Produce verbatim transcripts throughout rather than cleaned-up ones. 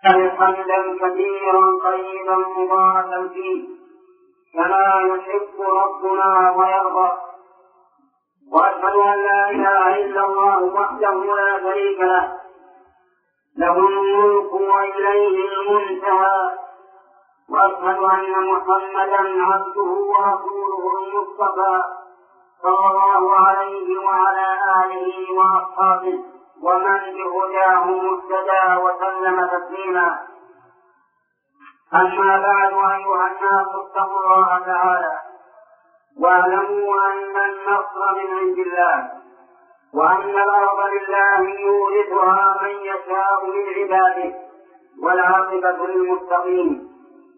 حمدا كثيرا طيبا مباركا فيه كما يحب ربنا ويرضى. واشهد ان لا اله الا الله وحده لا شريك له له الملك واليه المنتهى. واشهد ان محمدا عبده ورسوله المصطفى صلى الله عليه وعلى اله واصحابه ومن بهداه مهتدى وسلم تسليما. أما بعد، أيها الناس اتقوا الله تعالى واعلموا أن النصر من عند الله، وأن الأرض لله يورثها من يشاء من عباده، والعاقبة للمتقين.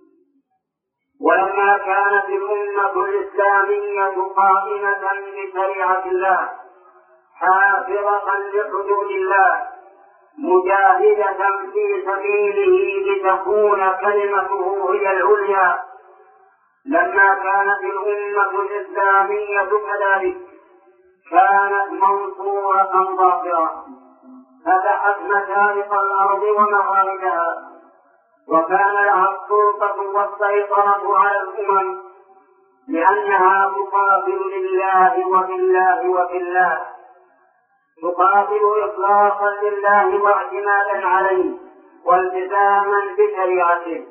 ولما كانت الأمة الإسلامية قائمة بشريعة الله حافظة لحدود الله مجاهدة في سبيله لتكون كلمته هي العليا، لما كانت الأمة الإسلامية كذلك كانت منصورة ظاهرة فتحت مشارق الأرض ومغاربها، وكان لها السلطة والسيطرة على الأمم، لأنها تقاتل لله وبالله وفي الله، تقاتل إخلاصا لله واعتمادا عليه والتزاما بشريعته.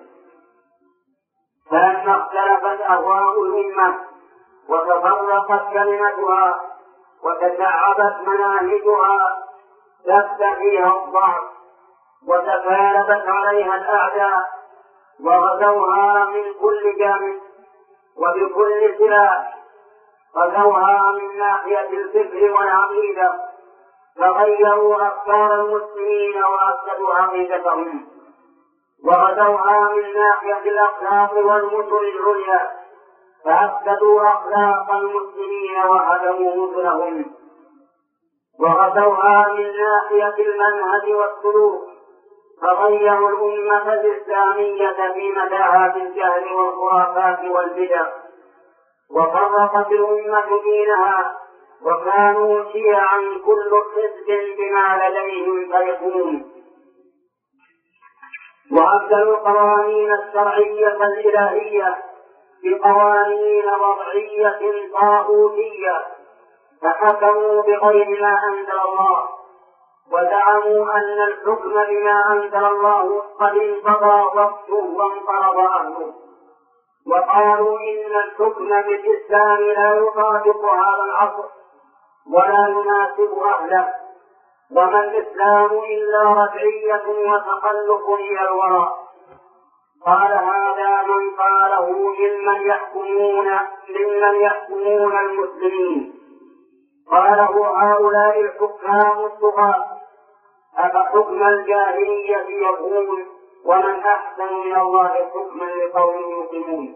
فلما اختلفت أهواء الأمة وتفرقت كلمتها وتشعبت مناهجها دب فيها الضعف وتكالبت عليها الأعداء وغزوها من كل جانب وبكل سلاح. غزوها من ناحية الفكر والعقيدة، فغيروا أفكار المسلمين وأفسدوا عقيدتهم، وغزوها من ناحية الأخلاق والمثل العليا، فأفسدوا أخلاق المسلمين وهدموا مثلهم، وغزوها من ناحية المنهج والسلوك، فغيروا الأمة الإسلامية في متاهات الجهل والخرافات والبدع، وفرقت الأمة دينها، وكانوا شيعا كل حزب بما لديهم فرحون. وأبدلوا القوانين الشرعية الإلهية بقوانين وضعية طاغوتية، فحكموا بغير ما أنزل الله، وزعموا أن الحكم بما أنزل الله قد انقضى وقته وانقرض أهله، وقالوا إن الحكم بالإسلام لا يطابق هذا العصر ولا يناسب أهله، وما الإسلام إلا رجعية وتخلف إلى الوراء. قال هذا من قاله ممن يحكمون ممن يحكمون المسلمين، قاله هؤلاء الحكام الطغاة، أفحكم الجاهلية يبغون ومن أحسن من الله حكما لقوم يوقنون.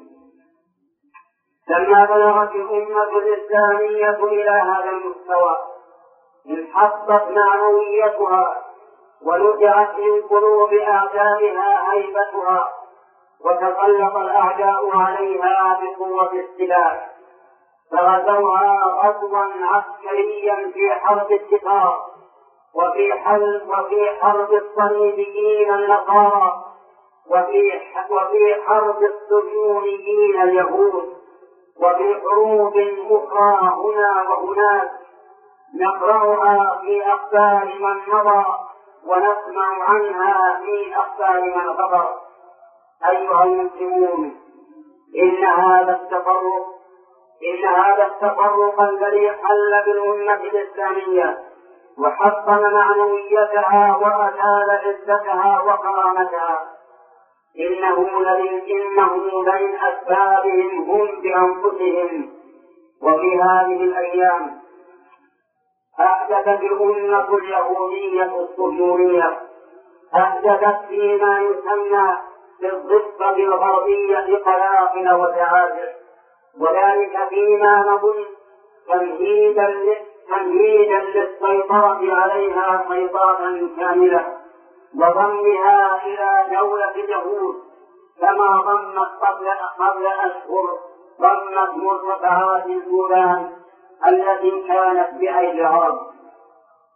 لما بلغت الأمة الإسلامية إلى هذا المستوى انحطت معنويتها ونزعت من قلوب أعدائها هيبتها، وتسلط الأعداء عليها بقوة السلاح، فغزوها غزوا عسكريا في حرب الكفار، وفي حرب وفي حرب الصليبيين النصارى، وفي وفي حرب الصهيونيين اليهود، وفي حروب أخرى هنا وهناك نقرأها في أخبار من مضى ونسمع عنها في أخبار من غبر. أيها المسلمون، إن هذا التفرق إن هذا التفرق الذي حل بالأمة الإسلامية وحطم معنويتها وأزال عزتها وكرامتها إنه إنه من أسبابهم هم بأنفسهم. وفي هذه الأيام أحدثت الأمة اليهودية الصهيونية أحدثت فيما يسمى بالضفة الغربية قلاقل وتعازر، وذلك فيما نظن تمهيدا تمهيدا للسيطرة عليها سيطرة كاملة وضمها إلى دولة اليهود، كما ضمت قبل قبل أشهر ضمت مرتفعات الجولان التي كانت بأي العرب.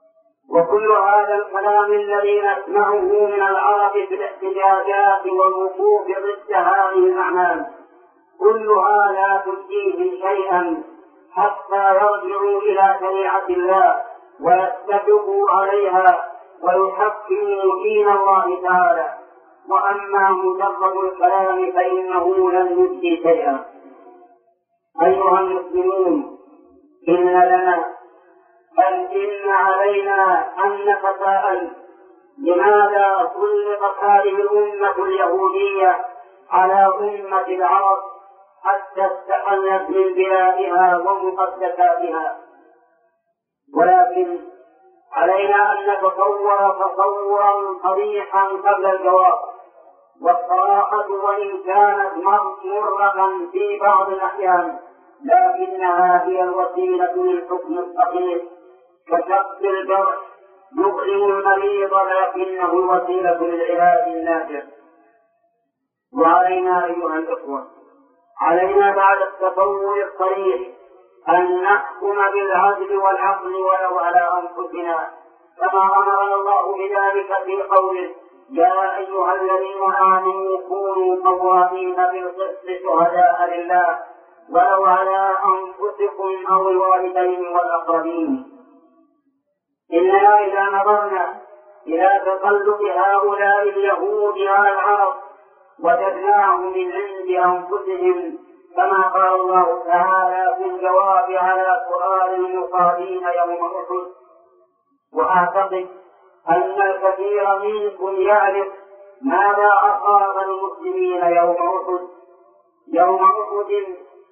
وكل هذا الكلام الذي نسمعه من العرب في الاحتجاجات والوقوف ضد هذه الأعمال كلها لا تجديهم شيئا حتى يرجعوا إلى شريعة الله ويتفقوا عليها ويحكموا دين الله تعالى. وأما مجرد الكلام فإنه لن يجدي شيئا. أيها المسلمون، إن لنا بل إن علينا أن نتساءل لماذا سلطت هذه الأمة اليهودية على أمة العرب حتى استحلت من بلادها ومقدساتها؟ ولكن علينا أن نتصور تصورا صريحا قبل الجواب. والصراحة وإن كانت مرة في بعض الأحيان لكنها هي الوسيلة للحكم الصحيح، كشق الجرح يؤلم المريض لكنه الوسيلة للعلاج النافع. وعلينا أيها الإخوة، علينا بعد التصور الصريح أن نحكم بالعدل والعقل ولو على أنفسنا، كما أمرنا الله بذلك في قوله: يا أيها الذين آمنوا كونوا قوامين بالقسط شهداء لله ولو على أنفسكم أو الوالدين والأقربين. إننا إذا نظرنا إلى تقلب هؤلاء اليهود على العرب وجدناهم من عند أنفسهم، كما قال الله تعالى في الجواب على سؤال المصابين يوم أحد. وأعتقد أن الكثير منكم يعرف ماذا أصاب المسلمين يوم أحد. يوم أحد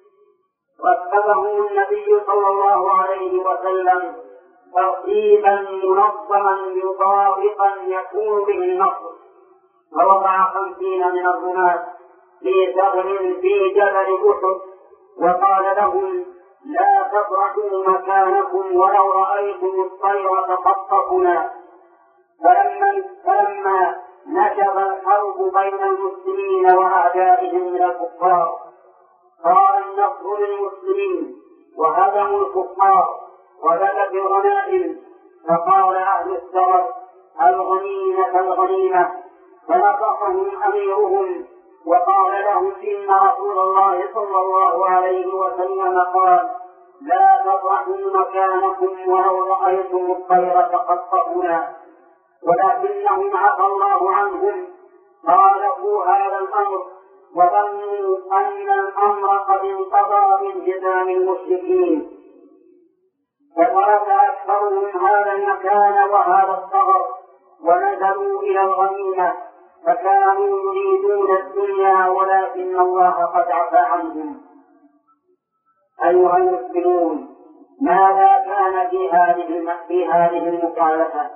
رتبه النبي صلى الله عليه وسلم ترتيبا منظما مطابقا يكون به النصر، فوضع خمسين من الرماة في ثغر في جبل أحد وقال لهم: لا تبرحوا مكانكم ولو رأيتم الطير تخطفنا. فلما, فلما نشب الحرب بين المسلمين وأعدائهم من الكفار صار النصر للمسلمين وهزموا الكفار وبدت الغنائم، فقال أهل الثغر: الغنيمة الغنيمة. فنصحهم أميرهم وقال لهم: إن رسول الله صلى الله عليه وسلم قال: لا تبرحوا مكانكم ولو رأيتم الطير تخطفنا. ولكنهم عفى الله عنهم، خالفوا هذا الأمر وظنوا أن الأمر قد انقضى بانهزام المشركين، فترك أكثرهم هذا المكان وهذا الثغر ونزلوا إلى الغنيمة، فكانوا يريدون الدنيا ولكن الله قد عفى عنهم. أيها المسلمون، ماذا كان في هذه في هذه المخالفة؟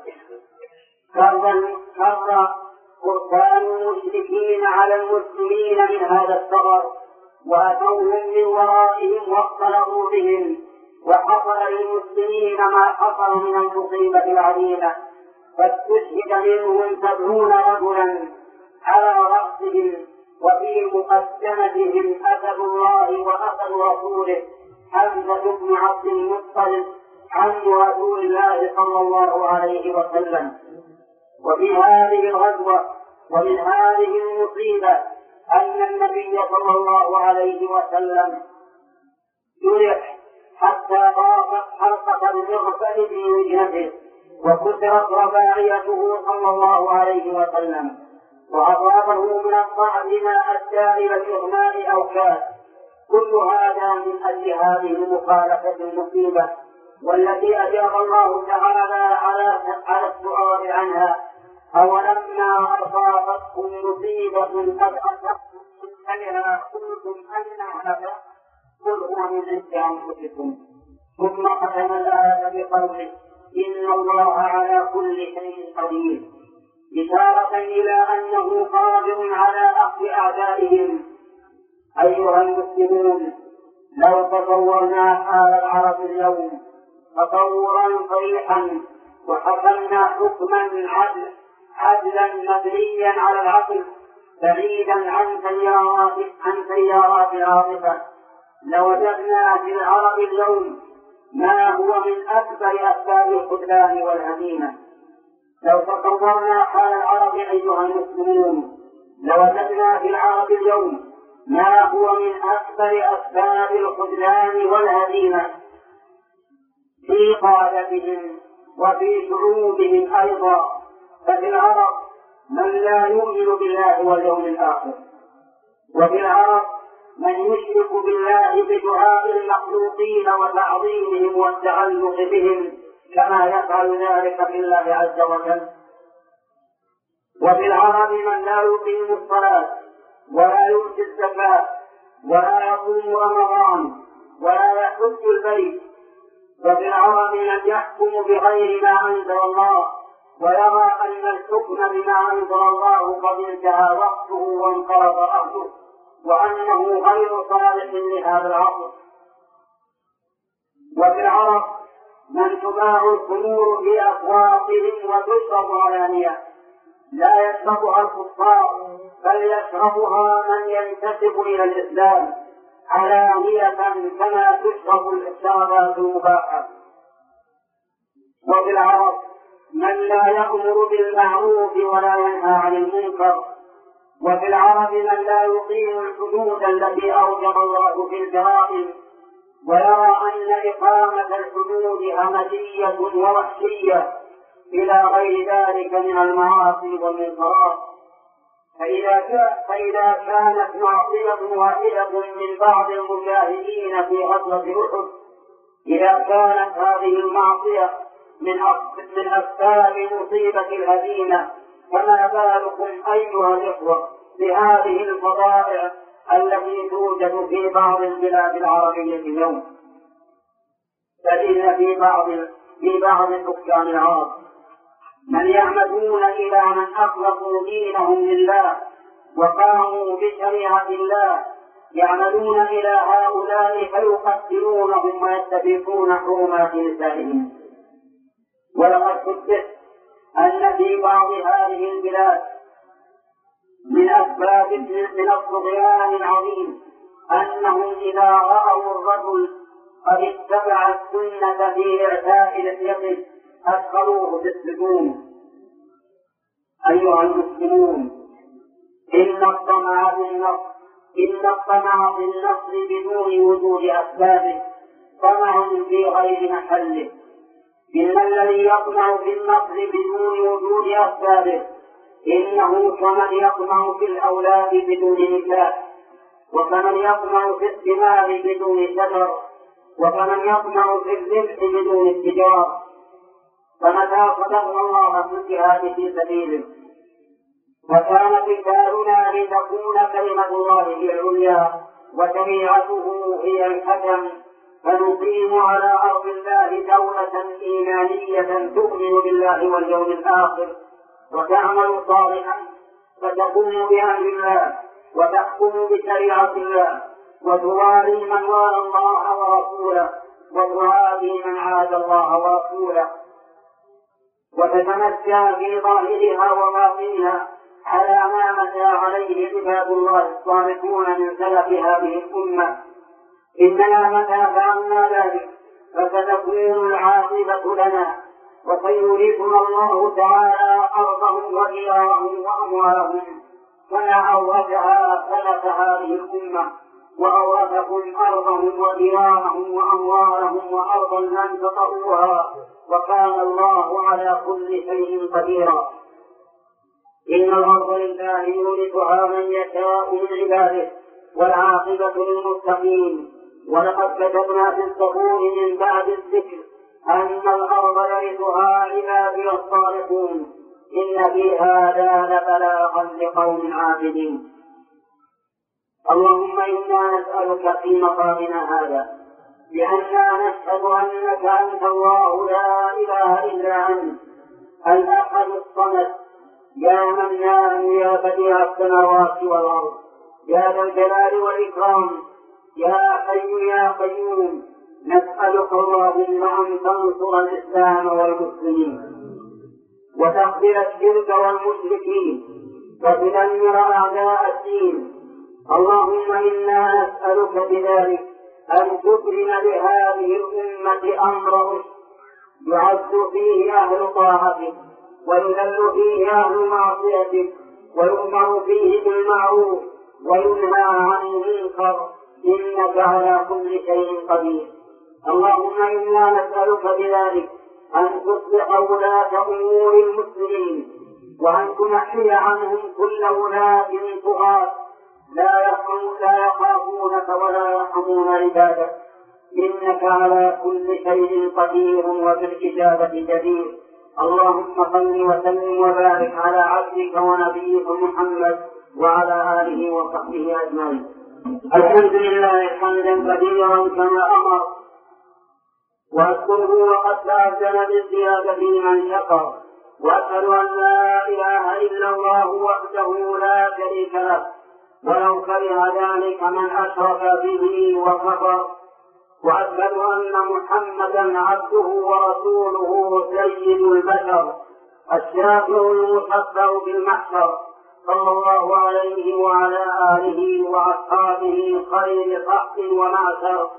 كر فرسان المشركين على المسلمين من هذا الثغر وأتوهم من ورائهم واختلطوا بهم، وحصل للمسلمين ما حصل من المصيبة العظيمة، فاستشهد منهم سبعون رجلا على رأسهم وفي مقدمتهم أسد الله وأسد رسوله حمزة بن عبد المطلب عم رسول الله صلى الله عليه وسلم. وفي هذه الغزوة ومن هذه المصيبة أن النبي صلى الله عليه وسلم جرح حتى ضاقت حلقة المغفل في وجهه وكسرت رباعيته صلى الله عليه وسلم، وأصابه من الضعف ما أدى إلى الإغماء أو كاد. كل هذا من أجل هذه المخالفة المصيبة والتي أجاب الله تعالى على على السؤال عنها: أولما أصابتكم مصيبة قد أصبتم مثلها قلتم أن هذا؟ قل هو من عند أنفسكم. ثم ختم الآية بقوله: إن الله على كل شيء قدير، إشارة إلى أنه قادر على أخذ أعدائهم. أيها المسلمون، لو تصورنا حال العرب اليوم تصورا صريحا وحكمنا حكما عدل عدلا مبنيا على العقل بعيدا عن تيارات عن تيارات العاطفة، لوجدنا في العرب اليوم ما هو من أكبر أسباب الخذلان والهزيمة. لو تصورنا حال العرب أيها المسلمون لوجدنا في العرب اليوم ما هو من أكبر أسباب الخذلان والهزيمة في قادتهم وفي شعوبهم أيضا. ففي العرب من لا يؤمن بالله واليوم الآخر، وفي العرب من يشرك بالله بدعاء المخلوقين وتعظيمهم والتعلق بهم كما يفعل ذلك في الله عز وجل. وفي العرب من لا يقيم الصلاة ولا يؤتي الزكاة ولا يصوم رمضان ولا يحج البيت. وفي العرب من يحكم بغير ما أنزل الله ويرى أن الحكم بما أنزل الله قد انتهى وقته وانقرض أهله وأنه غير صالح لهذا العصر. وفي العرب من تباع الخمور في أسواقهم وتشرب علانية، لا يشربها الكفار بل يشربها من ينتسب إلى الإسلام علانية كما تشرب الشرابات المباحة. وفي العرب من لا يأمر بالمعروف ولا ينهى عن المنكر. وفي العرب من لا يقيم الحدود التي أوجب الله في الجرائم ويرى أن إقامة الحدود همجية ووحشية إلى غير ذلك من المعاصي والمنكرات. فإذا, فإذا كانت معصية واحدة من بعض المجاهدين في غزوة أحد، إذا كانت هذه المعصية من من أسباب مصيبة الهزيمة، فما بالكم أيها الإخوة بهذه الفظائع التي توجد في بعض البلاد العربية اليوم. فإن في بعض في بعض سكان العرب من يعمدون إلى من أخلصوا دينهم لله وقاموا بشريعة الله، يعمدون إلى هؤلاء فيقتلونهم ويستبيحون حرمات نسائهم. ولقد حدث أن في بعض هذه البلاد من أسباب من الطغيان العظيم أنهم إذا رأوا الرجل قد اتبع السنة في إعفاء لحيته أدخلوه في السجون. أيها المسلمون، إن الطمع في النصر إن الطمع في النصر بدون وجود أسبابه طمع في غير محله. إن الذي يطمع في النصر بدون وجود أسبابه إنه كمن يطمع في الأولاد بدون نكاح، وكمن يطمع في الثمار بدون شجر، وكمن يطمع في الربح بدون اتجار. فمتى صدقنا الله في الجهاد في سبيله وكان قتالنا لتكون كلمة الله هي العليا وشريعته هي الحكم، فنقيم على أرض الله دولة إيمانية تؤمن بالله واليوم الآخر وتعمل صالحا، فتقوم بأمر الله وتحكم بشريعة الله وتوالي من والى الله ورسوله وتعادي من عاد الله ورسوله، وتتمشى في ظاهرها وباطنها على ما مشى عليه عباد الله الصالحون من سلف هذه الأمة. إننا متى فعلنا ذلك فستكون العاقبة لنا، وسيورثنا الله تعالى أرضهم وديارهم وأموالهم كما أورثها سلف هذه الأمة، وأورثكم أرضهم وديارهم وأموالهم وأرضا لم تطئوها وكان الله على كل شيء قديرا. إن الأرض لله يورثها من يشاء من عباده والعاقبة للمتقين. ولقد كتبنا في الزبور من بعد الذكر أن الأرض يرثها عبادي الصالحون إن في هذا لبلاغا لقوم عابدين. اللهم إنا نسألك في مقامنا هذا بأننا نشهد أنك أنت الله لا إله إلا أنت الأحد الصمد يا منان يا بديع السماوات والأرض يا ذا الجلال والإكرام يا حي يا قيوم. نسألك اللهم أن تنصر الإسلام والمسلمين وتقبل الشرك والمشركين وتدمر أعداء الدين. اللهم إنا نسألك بذلك أن تبرم لهذه الأمة أمرهم يعز فيه أهل طاعته ويذل فيه أهل معصيته ويؤمر فيه بالمعروف وينهى عن المنكر، إنك على كل شيء قدير. اللهم إنا نسألك بذلك أن تصلح ولاة أمور المسلمين، وأن تنحي عنهم كل ولاة طغاة لا لا يخافونك ولا يرحمون عبادك، إنك على كل شيء قدير وبالإجابة جدير. اللهم صل وسلم وبارك على عبدك ونبيك محمد وعلى آله وصحبه أجمعين. الحمد لله حمدا كثيرا كما أمر، وأشكره وقد تأذن بالزيادة من شكر، وأشهد أن لا إله إلا الله وحده لا شريك له ولو كره ذلك من أشرك به وكفر، وأشهد أن محمدا عبده ورسوله سيد البشر الشافع المشفع بالمحشر، صلى الله عليه وعلى آله وأصحابه خير صحب ومعشر،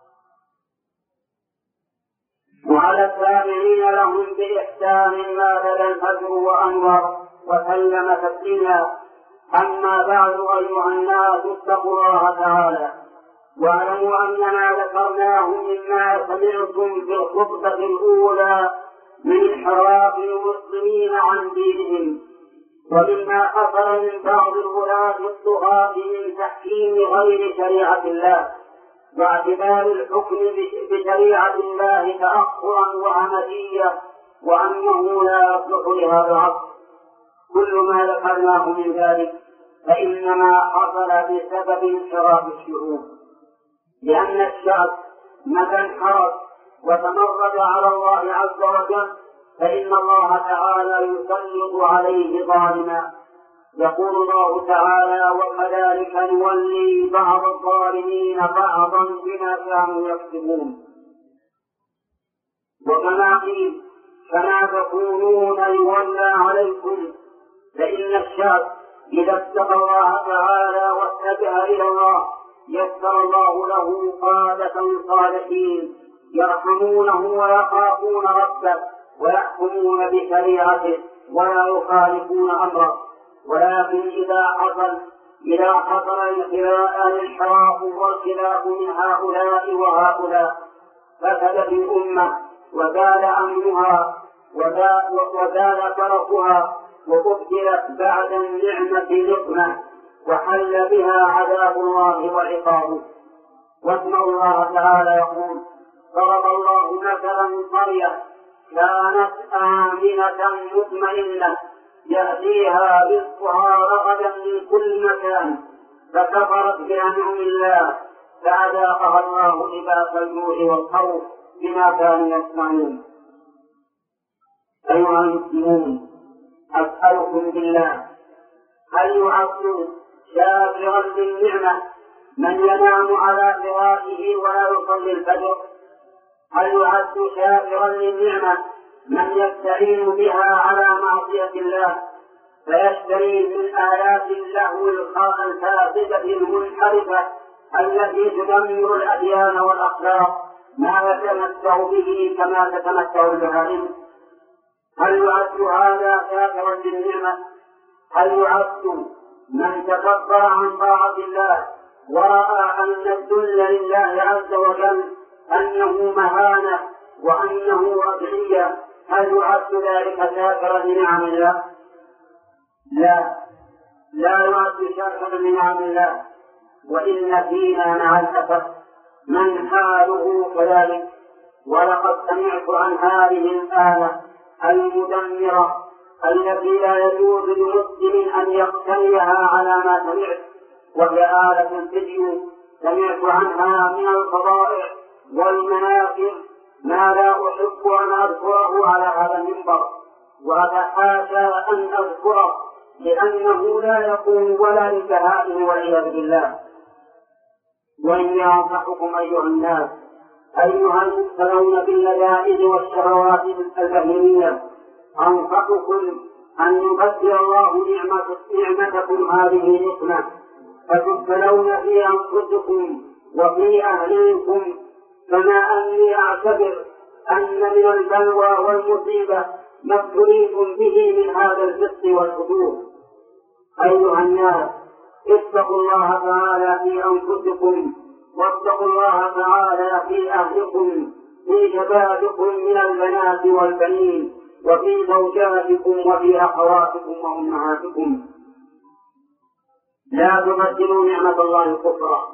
وعلى التابعين لهم بإحسان ما بدا الفجر وأنور وسلم تسليما. أما بعد، أيها الناس اتقوا الله تعالى واعلموا أننا ذكرناه مما سمعتم في الخطبة الأولى من انحراف المسلمين عن دينهم، ومما حصل من بعض الولاة الطغاة من تحكيم غير شريعة الله واعتبار الحكم بشريعة الله تأخرا وهمجية، وأنه لا يصلح لهذا العصر. كل ما ذكرناه من ذلك فإنما حصل بسبب انحراف الشعوب، لأن الشعب متى انحرف وتمرد على الله عز وجل فإن الله تعالى يسلط عليه ظالما. يقول الله تعالى: وكذلك نولي بعض الظالمين بعضا بما كانوا يكسبون. وكما قيل: كما تكونون يولى عليكم. فإن الشعب إذا اتقى الله تعالى واتجه إلى الله يسر الله له قادة صالحين يرحمونه ويخافون ربه ويحكمون بشريعته ولا يخالفون أمره. ولكن إذا حصل إذا حصل الانحراف والخلاف من هؤلاء وهؤلاء فسدت الأمة وزال أمنها وزال ترفها وأبدلت بعد النعمة نقمة وحل بها عذاب الله وعقابه. واسمع الله تعالى يقول: ضرب الله مثلا قرية كانت آمنة مطمئنة يأتيها رزقها رغدا من كل مكان فكفرت بأنعم الله فأذاقها الله لباس الجوع والخوف بما كانوا يصنعون. أيها المسلمون، أسألكم بالله: هل يعد شاكرا للنعمة من ينام على فراشه ولا يصلي الفجر؟ هل يعد شاكرا للنعمة من يستعين بها على معصية الله فيشتري من آلات اللهو الفاسدة المنحرفة التي تدمر الأديان والأخلاق ما يتمتع به كما تتمتع البهائم؟ هل يعد هذا شاكرا للنعمة؟ هل يعد من تكبر عن طاعة الله ورأى أن الذل لله عز وجل أنه مهانة وأنه أدعية، هل يعد ذلك شاكرا لنعم الله؟ لا، لا يعد شاكرا لنعم الله. وإن فينا مع الأسف من حاله كذلك. ولقد سمعت عن هذه الآلة المدمرة التي لا يجوز لمسلم أن يقتنيها على ما سمعت، وهي آلة الفيديو. سمعت عنها من الفضائع والمناكب ما لا أحب أن أذكره على هذا المنبر، وأتحاشى أن أذكره لأنه لا يكون ولا للبهائم والعياذ بالله. وإني أنصحكم أيها الناس أيها المبتلون باللذائذ والشهوات البهيمية، أنصحكم أن يبدل الله نعمة نعمتكم هذه نقمة فتبتلون في أنفسكم وفي أهليكم، كما أني أعتبر أن من البلوى والمصيبة ما ابتليتم به من هذا الفسق والفجور. أيها الناس، اتقوا الله تعالى في أنفسكم، واتقوا الله تعالى في أهلكم، في شبابكم من البنات والبنين، وفي زوجاتكم وفي أخواتكم وأمهاتكم. لا تبدلوا نعمة الله كفرا.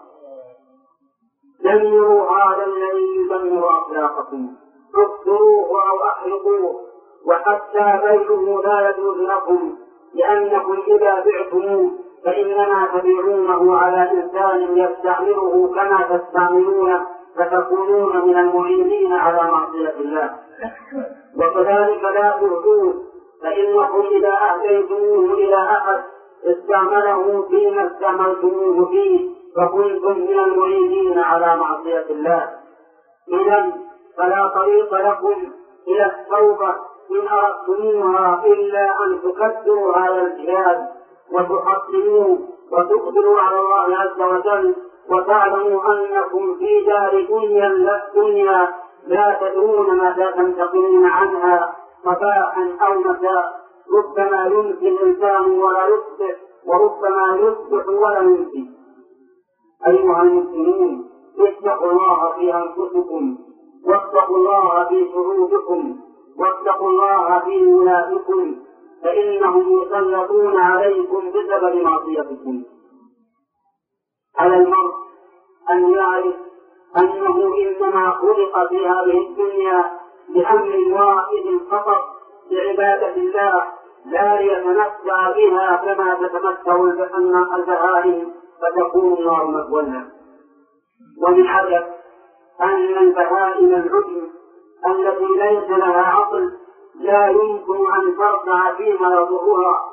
دمروا هذا الذي يدمر أخلاقكم، اقتلوه أو أحرقوه، وحتى بيعه لا يجوز لكم، لأنكم إذا بعتموه فإنما تبيعونه على إنسان يستعمله كما تستعملون، فتكونون من المعينين على معصية الله. وكذلك لا تهدوه، فإنكم إذا أهديتموه إلى أحد استعمله فيما استعملتموه فيه فكنتم من المعينين على معصية الله. إذن فلا طريق لكم إلى التوبة إن أردتموها إلا أن تكثروا هذا الجهاد وتحصنوه وتقبلوا على الله عز وجل، وتعلموا أنكم في دار دنيا لا دنيا لا تدرون متى تنتقلون عنها صباحا أو مساء. ربما يمسي الإنسان ولا يصبح، وربما يصبح ولا يمسي. أيها المسلمون، اتقوا الله في أنفسكم، واتقوا الله في شعوبكم، واتقوا الله في ولادكم، فإنهم يسلطون عليكم بسبب معصيتكم. على المرء أن يعرف أنه إنما خلق في هذه الدنيا بأمر واحد فقط، بعبادة الله، لا يتمتع بها كما تتمتع البهائم فتكون النار مثواها. ومن عجب أن البهائم العجم التي ليس لها عقل لا يمكن أن ترجع فيما يضرها،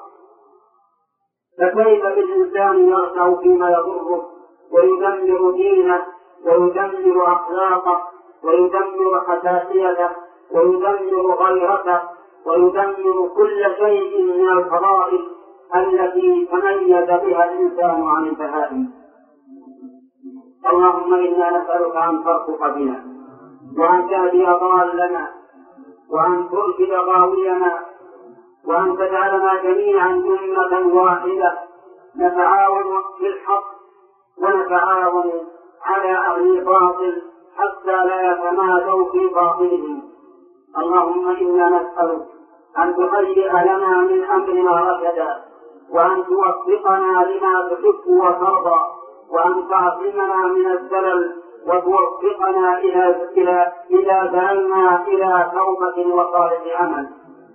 فكيف بالإنسان يرجع فيما يضره ويدمر دينه ويدمر أخلاقه ويدمر حساسيته ويدمر غيرته ويدمر كل شيء من الفضائل التي تميز بها الإنسان عن البهائم. اللهم إنا نسألك أن ترفق بنا، وأن تهدي ضالنا، وأن ترشد غاوينا، وأن تجعلنا جميعا أمة واحدة نتعاون في الحق ونتعاون على أهل الباطل حتى لا يتمادوا في باطلهم. اللهم إنا نسألك أن تهيئ لنا من أمرنا رشدا، وأن توفقنا لما تحب وترضى، وأن تعصمنا من الزلل، وتوفقنا إلى إلى إلى دلنا إلى توبة وصالح عمل.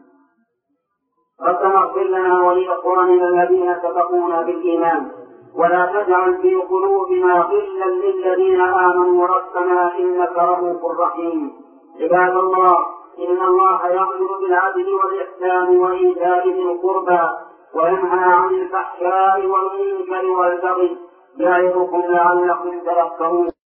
ربنا اغفر لنا ولإخواننا الذين سبقونا بالإيمان، ولا تجعل في قلوبنا غلا للذين آمنوا ربنا إنك رؤوف رحيم. عباد الله، إن الله يأمر بالعدل والإحسان وإيتاء ذي القربى وينهى عن الفحشاء والمنكر والبغي، يعظكم لعلكم تذكرون.